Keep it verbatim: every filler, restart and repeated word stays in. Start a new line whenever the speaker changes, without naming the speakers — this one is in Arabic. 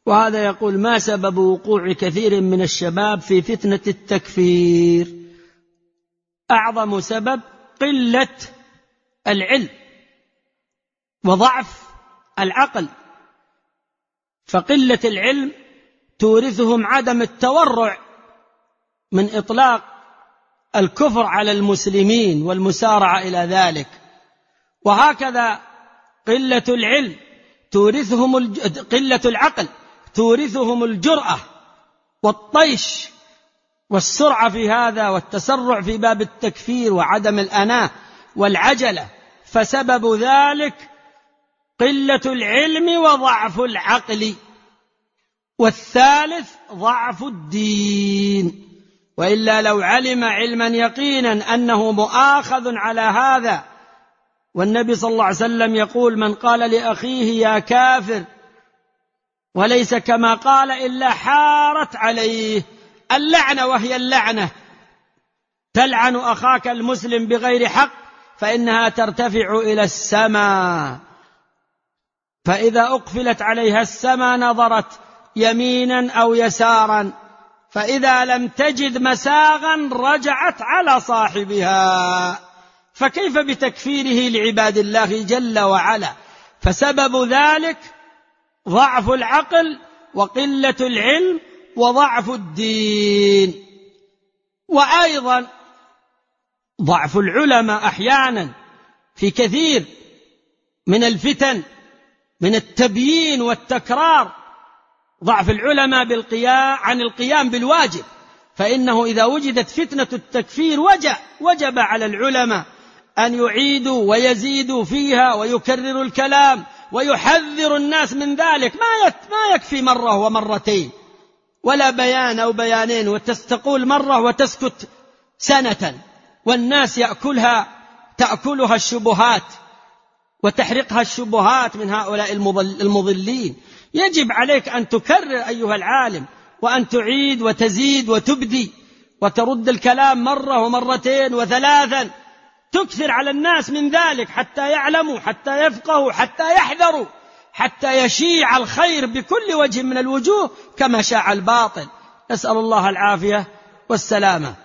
وهذا يقول: ما سبب وقوع كثير من الشباب في فتنة التكفير؟ أعظم سبب قلة العلم وضعف العقل، فقلة العلم تورثهم عدم التورع من إطلاق الكفر على المسلمين والمسارعة إلى ذلك، وهكذا قلة العلم تورثهم الج... قلة العقل تورثهم الجرأة والطيش والسرعة في هذا والتسرع في باب التكفير وعدم الأناة والعجلة، فسبب ذلك قلة العلم وضعف العقل. والثالث ضعف الدين، وإلا لو علم علما يقينا أنه مؤاخذ على هذا، والنبي صلى الله عليه وسلم يقول: من قال لأخيه يا كافر وليس كما قال إلا حارت عليه اللعنة، وهي اللعنة تلعن أخاك المسلم بغير حق فإنها ترتفع إلى السماء، فإذا أقفلت عليها السماء نظرت يمينا أو يسارا، فإذا لم تجد مساغا رجعت على صاحبها، فكيف بتكفيره لعباد الله جل وعلا؟ فسبب ذلك ضعف العقل وقلة العلم وضعف الدين، وأيضا ضعف العلماء أحيانا في كثير من الفتن من التبيين والتكرار، ضعف العلماء بالقيام عن القيام بالواجب، فإنه إذا وجدت فتنة التكفير وجب, وجب على العلماء أن يعيدوا ويزيدوا فيها ويكرروا الكلام ويحذر الناس من ذلك. ما يكفي مرة ومرتين ولا بيان أو بيانين وتستقول مرة وتسكت سنة، والناس يأكلها تأكلها الشبهات وتحرقها الشبهات من هؤلاء المضلين. يجب عليك أن تكرر أيها العالم، وأن تعيد وتزيد وتبدي وترد الكلام مرة ومرتين وثلاثا، تكثر على الناس من ذلك حتى يعلموا، حتى يفقهوا، حتى يحذروا، حتى يشيع الخير بكل وجه من الوجوه كما شاع الباطل. نسأل الله العافية والسلامة.